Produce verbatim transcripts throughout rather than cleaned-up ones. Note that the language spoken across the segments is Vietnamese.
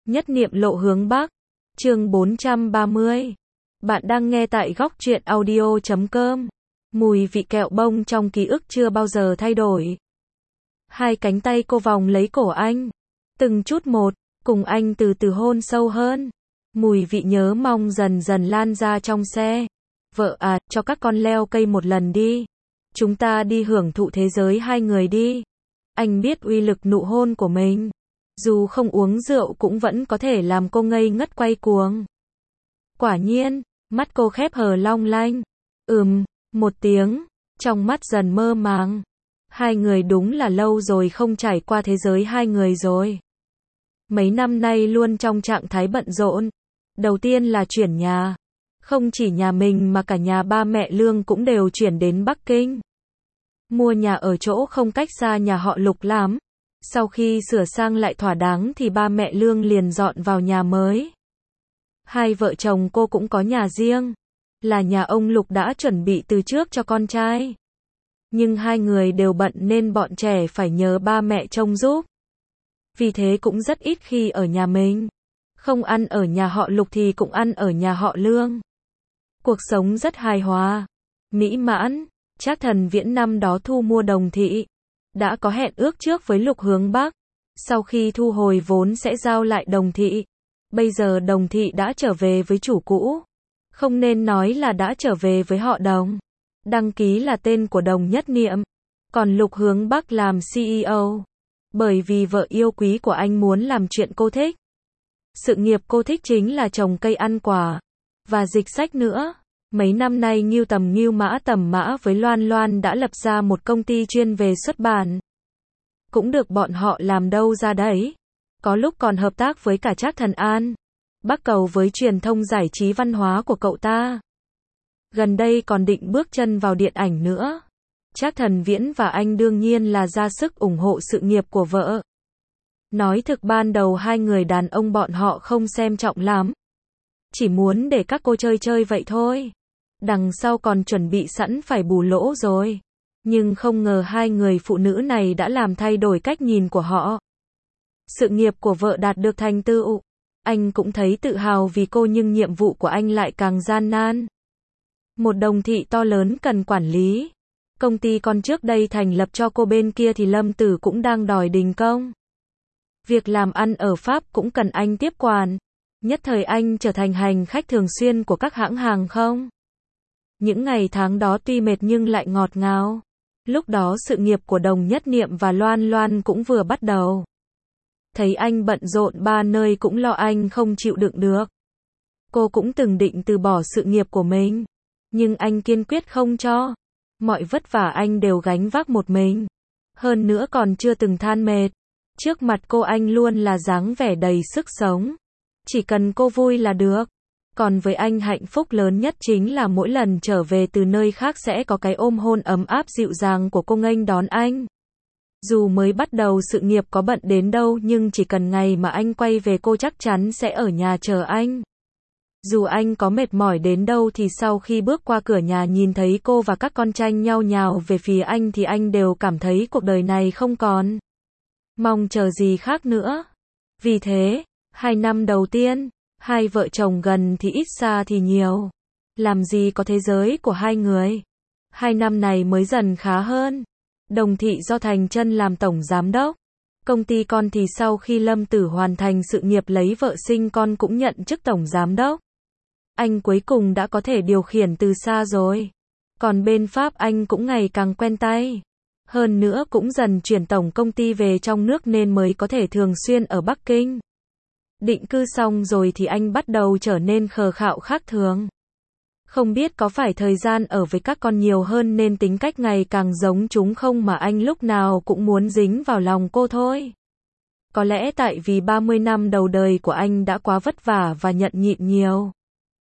Nhất niệm lộ hướng Bắc. Chương bốn trăm ba mươi. Bạn đang nghe tại góc truyện audio chấm com. Mùi vị kẹo bông trong ký ức chưa bao giờ thay đổi. Hai cánh tay cô vòng lấy cổ anh. Từng chút một, cùng anh từ từ hôn sâu hơn. Mùi vị nhớ mong dần dần lan ra trong xe. Vợ à, cho các con leo cây một lần đi. Chúng ta đi hưởng thụ thế giới hai người đi. Anh biết uy lực nụ hôn của mình. Dù không uống rượu cũng vẫn có thể làm cô ngây ngất quay cuồng. Quả nhiên, mắt cô khép hờ long lanh. Ừm, một tiếng, trong mắt dần mơ màng. Hai người đúng là lâu rồi không trải qua thế giới hai người rồi. Mấy năm nay luôn trong trạng thái bận rộn. Đầu tiên là chuyển nhà. Không chỉ nhà mình mà cả nhà ba mẹ Lương cũng đều chuyển đến Bắc Kinh. Mua nhà ở chỗ không cách xa nhà họ Lục lắm. Sau khi sửa sang lại thỏa đáng thì ba mẹ Lương liền dọn vào nhà mới. Hai vợ chồng cô cũng có nhà riêng. Là nhà ông Lục đã chuẩn bị từ trước cho con trai. Nhưng hai người đều bận nên bọn trẻ phải nhờ ba mẹ trông giúp. Vì thế cũng rất ít khi ở nhà mình. Không ăn ở nhà họ Lục thì cũng ăn ở nhà họ Lương. Cuộc sống rất hài hòa, mỹ mãn. Trác Thần Viễn năm đó thu mua Đồng Thị. Đã có hẹn ước trước với Lục Hướng Bắc. Sau khi thu hồi vốn sẽ giao lại Đồng Thị. Bây giờ Đồng Thị đã trở về với chủ cũ. Không nên nói là đã trở về với họ Đồng. Đăng ký là tên của Đồng Nhất Niệm. Còn Lục Hướng Bắc làm xê e ô. Bởi vì vợ yêu quý của anh muốn làm chuyện cô thích. Sự nghiệp cô thích chính là trồng cây ăn quả. Và dịch sách nữa. Mấy năm nay Ngưu Tầm Ngưu Mã Tầm Mã với Loan Loan đã lập ra một công ty chuyên về xuất bản. Cũng được bọn họ làm đâu ra đấy. Có lúc còn hợp tác với cả Trác Thần An. Bắc Cầu với truyền thông giải trí văn hóa của cậu ta. Gần đây còn định bước chân vào điện ảnh nữa. Trác Thần Viễn và anh đương nhiên là ra sức ủng hộ sự nghiệp của vợ. Nói thực ban đầu hai người đàn ông bọn họ không xem trọng lắm. Chỉ muốn để các cô chơi chơi vậy thôi. Đằng sau còn chuẩn bị sẵn phải bù lỗ rồi. Nhưng không ngờ hai người phụ nữ này đã làm thay đổi cách nhìn của họ. Sự nghiệp của vợ đạt được thành tựu. Anh cũng thấy tự hào vì cô nhưng nhiệm vụ của anh lại càng gian nan. Một Đồng Thị to lớn cần quản lý. Công ty con trước đây thành lập cho cô bên kia thì Lâm Tử cũng đang đòi đình công. Việc làm ăn ở Pháp cũng cần anh tiếp quản. Nhất thời anh trở thành hành khách thường xuyên của các hãng hàng không. Những ngày tháng đó tuy mệt nhưng lại ngọt ngào. Lúc đó sự nghiệp của Đồng Nhất Niệm và Loan Loan cũng vừa bắt đầu. Thấy anh bận rộn ba nơi cũng lo anh không chịu đựng được. Cô cũng từng định từ bỏ sự nghiệp của mình. Nhưng anh kiên quyết không cho. Mọi vất vả anh đều gánh vác một mình. Hơn nữa còn chưa từng than mệt. Trước mặt cô anh luôn là dáng vẻ đầy sức sống. Chỉ cần cô vui là được. Còn với anh hạnh phúc lớn nhất chính là mỗi lần trở về từ nơi khác sẽ có cái ôm hôn ấm áp dịu dàng của cô nghênh đón anh. Dù mới bắt đầu sự nghiệp có bận đến đâu nhưng chỉ cần ngày mà anh quay về cô chắc chắn sẽ ở nhà chờ anh. Dù anh có mệt mỏi đến đâu thì sau khi bước qua cửa nhà nhìn thấy cô và các con tranh nhau nhào về phía anh thì anh đều cảm thấy cuộc đời này không còn mong chờ gì khác nữa. Vì thế, hai năm đầu tiên, hai vợ chồng gần thì ít xa thì nhiều. Làm gì có thế giới của hai người. Hai năm này mới dần khá hơn. Đồng Thị do Thành Chân làm tổng giám đốc. Công ty con thì sau khi Lâm Tử hoàn thành sự nghiệp lấy vợ sinh con cũng nhận chức tổng giám đốc. Anh cuối cùng đã có thể điều khiển từ xa rồi. Còn bên Pháp anh cũng ngày càng quen tay. Hơn nữa cũng dần chuyển tổng công ty về trong nước nên mới có thể thường xuyên ở Bắc Kinh. Định cư xong rồi thì anh bắt đầu trở nên khờ khạo khác thường. Không biết có phải thời gian ở với các con nhiều hơn nên tính cách ngày càng giống chúng không mà anh lúc nào cũng muốn dính vào lòng cô thôi. Có lẽ tại vì ba mươi năm đầu đời của anh đã quá vất vả và nhận nhịn nhiều.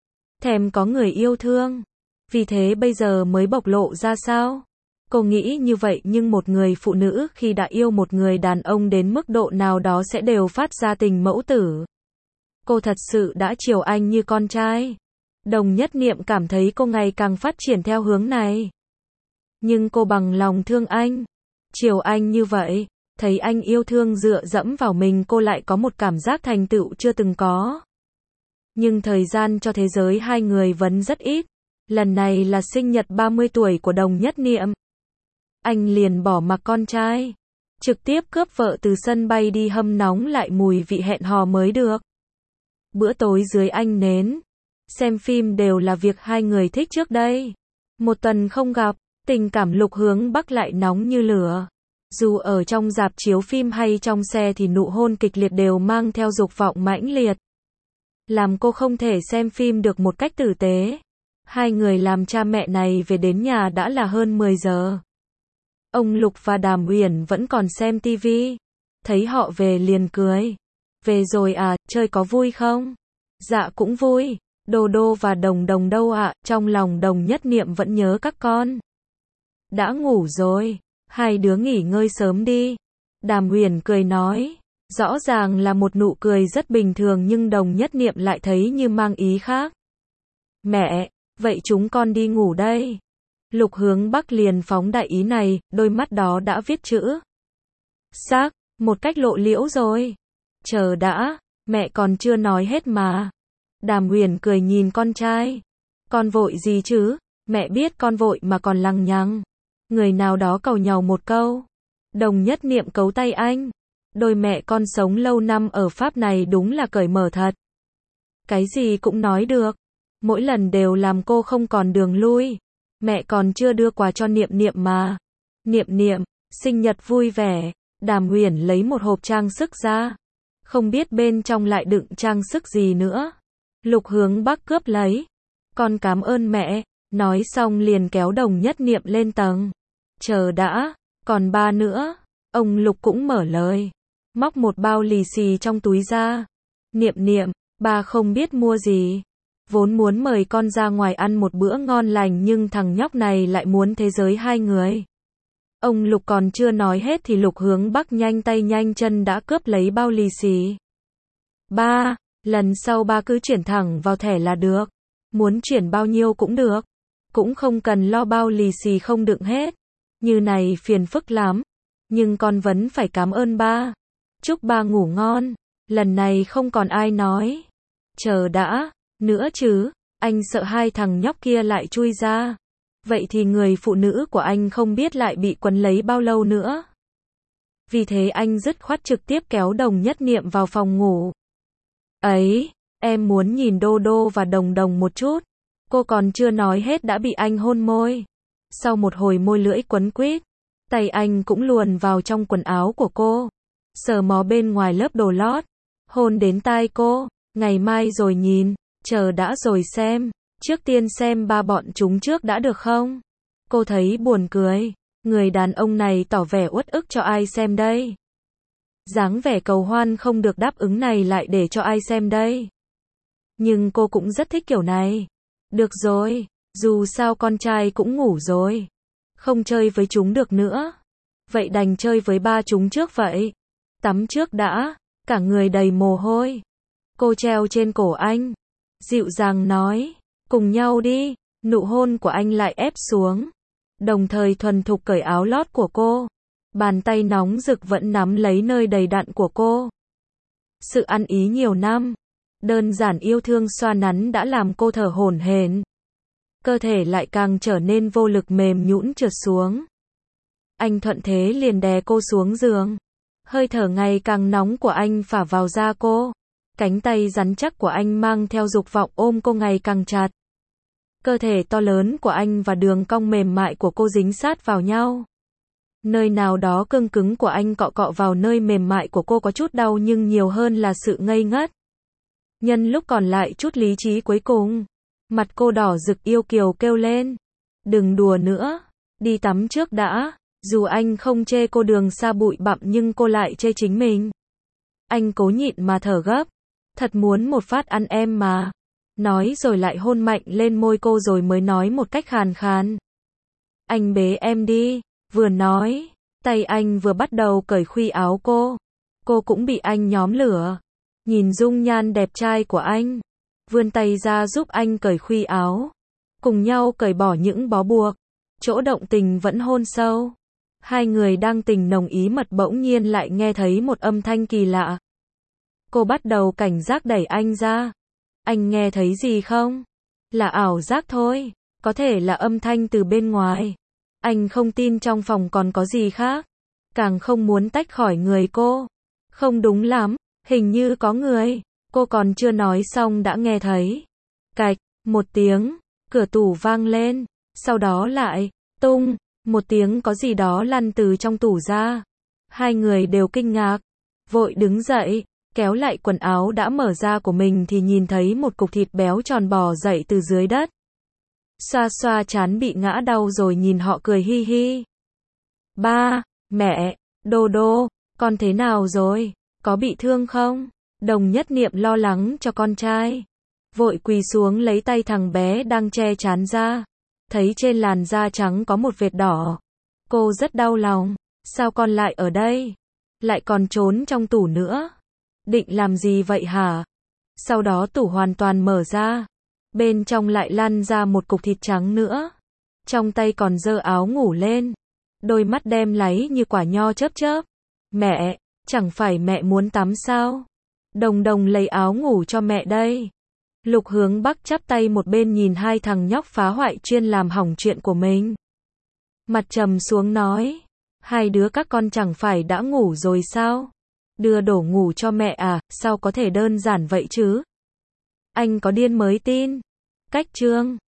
Thèm có người yêu thương. Vì thế bây giờ mới bộc lộ ra sao? Cô nghĩ như vậy nhưng một người phụ nữ khi đã yêu một người đàn ông đến mức độ nào đó sẽ đều phát ra tình mẫu tử. Cô thật sự đã chiều anh như con trai. Đồng Nhất Niệm cảm thấy cô ngày càng phát triển theo hướng này. Nhưng cô bằng lòng thương anh, chiều anh như vậy, Thấy anh yêu thương dựa dẫm vào mình, cô lại có một cảm giác thành tựu chưa từng có. Nhưng thời gian cho thế giới hai người vẫn rất ít. Lần này là sinh nhật ba mươi tuổi của Đồng Nhất Niệm. Anh liền bỏ mặc con trai, trực tiếp cướp vợ từ sân bay đi hâm nóng lại mùi vị hẹn hò mới được. Bữa tối dưới ánh nến, xem phim đều là việc hai người thích trước đây. Một tuần không gặp, tình cảm Lục Hướng Bắc lại nóng như lửa. Dù ở trong rạp chiếu phim hay trong xe thì nụ hôn kịch liệt đều mang theo dục vọng mãnh liệt, làm cô không thể xem phim được một cách tử tế. Hai người làm cha mẹ này về đến nhà đã là hơn mười giờ. Ông Lục và Đàm Uyển vẫn còn xem tivi. Thấy họ về liền cười. Về rồi à, chơi có vui không? Dạ cũng vui. Đô Đô và Đồng Đồng đâu ạ? Trong lòng Đồng Nhất Niệm vẫn nhớ các con. Đã ngủ rồi. Hai đứa nghỉ ngơi sớm đi. Đàm Uyển cười nói. Rõ ràng là một nụ cười rất bình thường nhưng Đồng Nhất Niệm lại thấy như mang ý khác. Mẹ, vậy chúng con đi ngủ đây. Lục Hướng Bắc liền phóng đại ý này, đôi mắt đó đã viết chữ xác, một cách lộ liễu rồi. Chờ đã, mẹ còn chưa nói hết mà. Đàm Uyển cười nhìn con trai. Con vội gì chứ, mẹ biết con vội mà còn lằng nhằng. Người nào đó cầu nhau một câu. Đồng Nhất Niệm cấu tay anh. Đôi mẹ con sống lâu năm ở Pháp này đúng là cởi mở thật. Cái gì cũng nói được. Mỗi lần đều làm cô không còn đường lui. Mẹ còn chưa đưa quà cho Niệm Niệm mà. Niệm Niệm, sinh nhật vui vẻ. Đàm Uyển lấy một hộp trang sức ra. Không biết bên trong lại đựng trang sức gì nữa. Lục Hướng Bắc cướp lấy. Con cảm ơn mẹ. Nói xong liền kéo Đồng Nhất Niệm lên tầng. Chờ đã, còn ba nữa. Ông Lục cũng mở lời. Móc một bao lì xì trong túi ra. Niệm Niệm, ba không biết mua gì. Vốn muốn mời con ra ngoài ăn một bữa ngon lành nhưng thằng nhóc này lại muốn thế giới hai người. Ông Lục còn chưa nói hết thì Lục Hướng Bắc nhanh tay nhanh chân đã cướp lấy bao lì xì. Ba, lần sau ba cứ chuyển thẳng vào thẻ là được. Muốn chuyển bao nhiêu cũng được. Cũng không cần lo bao lì xì không đựng hết. Như này phiền phức lắm. Nhưng con vẫn phải cảm ơn ba. Chúc ba ngủ ngon. Lần này không còn ai nói. Chờ đã. Nữa chứ, anh sợ hai thằng nhóc kia lại chui ra. Vậy thì người phụ nữ của anh không biết lại bị quấn lấy bao lâu nữa. Vì thế anh dứt khoát trực tiếp kéo Đồng Nhất Niệm vào phòng ngủ. Ấy, em muốn nhìn Đô Đô và Đồng Đồng một chút. Cô còn chưa nói hết đã bị anh hôn môi. Sau một hồi môi lưỡi quấn quýt, tay anh cũng luồn vào trong quần áo của cô. Sờ mó bên ngoài lớp đồ lót. Hôn đến tai cô. Ngày mai rồi nhìn. Chờ đã rồi xem. Trước tiên xem ba bọn chúng trước đã được không? Cô thấy buồn cười. Người đàn ông này tỏ vẻ uất ức cho ai xem đây? Dáng vẻ cầu hoan không được đáp ứng này lại để cho ai xem đây? Nhưng cô cũng rất thích kiểu này. Được rồi, dù sao con trai cũng ngủ rồi. Không chơi với chúng được nữa. Vậy đành chơi với ba chúng trước vậy. Tắm trước đã, cả người đầy mồ hôi. Cô treo trên cổ anh. Dịu dàng nói, cùng nhau đi. Nụ hôn của anh lại ép xuống. Đồng thời thuần thục cởi áo lót của cô. Bàn tay nóng rực vẫn nắm lấy nơi đầy đặn của cô. Sự ăn ý nhiều năm, đơn giản yêu thương xoa nắn đã làm cô thở hổn hển. Cơ thể lại càng trở nên vô lực mềm nhũn trượt xuống. Anh thuận thế liền đè cô xuống giường. Hơi thở ngày càng nóng của anh phả vào da cô. Cánh tay rắn chắc của anh mang theo dục vọng ôm cô ngày càng chặt. Cơ thể to lớn của anh và đường cong mềm mại của cô dính sát vào nhau. Nơi nào đó cứng cứng của anh cọ cọ vào nơi mềm mại của cô có chút đau nhưng nhiều hơn là sự ngây ngất. Nhân lúc còn lại chút lý trí cuối cùng. Mặt cô đỏ rực yêu kiều kêu lên. Đừng đùa nữa. Đi tắm trước đã. Dù anh không chê cô đường xa bụi bặm nhưng cô lại chê chính mình. Anh cố nhịn mà thở gấp. Thật muốn một phát ăn em mà. Nói rồi lại hôn mạnh lên môi cô rồi mới nói một cách khàn khàn. Anh bế em đi. Vừa nói, tay anh vừa bắt đầu cởi khuy áo cô. Cô cũng bị anh nhóm lửa. Nhìn dung nhan đẹp trai của anh. Vươn tay ra giúp anh cởi khuy áo. Cùng nhau cởi bỏ những bó buộc. Chỗ động tình vẫn hôn sâu. Hai người đang tình nồng ý mật bỗng nhiên lại nghe thấy một âm thanh kỳ lạ. Cô bắt đầu cảnh giác đẩy anh ra. Anh nghe thấy gì không? Là ảo giác thôi, có thể là âm thanh từ bên ngoài. Anh không tin trong phòng còn có gì khác, càng không muốn tách khỏi người cô. Không đúng lắm, hình như có người. Cô còn chưa nói xong đã nghe thấy. Cạch, một tiếng, cửa tủ vang lên, sau đó lại, tung, một tiếng có gì đó lăn từ trong tủ ra. Hai người đều kinh ngạc, vội đứng dậy, kéo lại quần áo đã mở ra của mình thì nhìn thấy một cục thịt béo tròn bò dậy từ dưới đất. Xoa xoa trán bị ngã đau rồi nhìn họ cười hi hi. Ba, mẹ, Đô Đô, con thế nào rồi? Có bị thương không? Đồng Nhất Niệm lo lắng cho con trai. Vội quỳ xuống lấy tay thằng bé đang che trán ra. Thấy trên làn da trắng có một vệt đỏ. Cô rất đau lòng. Sao con lại ở đây? Lại còn trốn trong tủ nữa. Định làm gì vậy hả? Sau đó tủ hoàn toàn mở ra. Bên trong lại lăn ra một cục thịt trắng nữa. Trong tay còn giơ áo ngủ lên. Đôi mắt đem láy như quả nho chớp chớp. Mẹ, chẳng phải mẹ muốn tắm sao? Đồng Đồng lấy áo ngủ cho mẹ đây. Lục Hướng Bắc chắp tay một bên nhìn hai thằng nhóc phá hoại chuyên làm hỏng chuyện của mình. Mặt trầm xuống nói. Hai đứa các con chẳng phải đã ngủ rồi sao? Đưa đổ ngủ cho mẹ à, sao có thể đơn giản vậy chứ? Anh có điên mới tin. Cách chương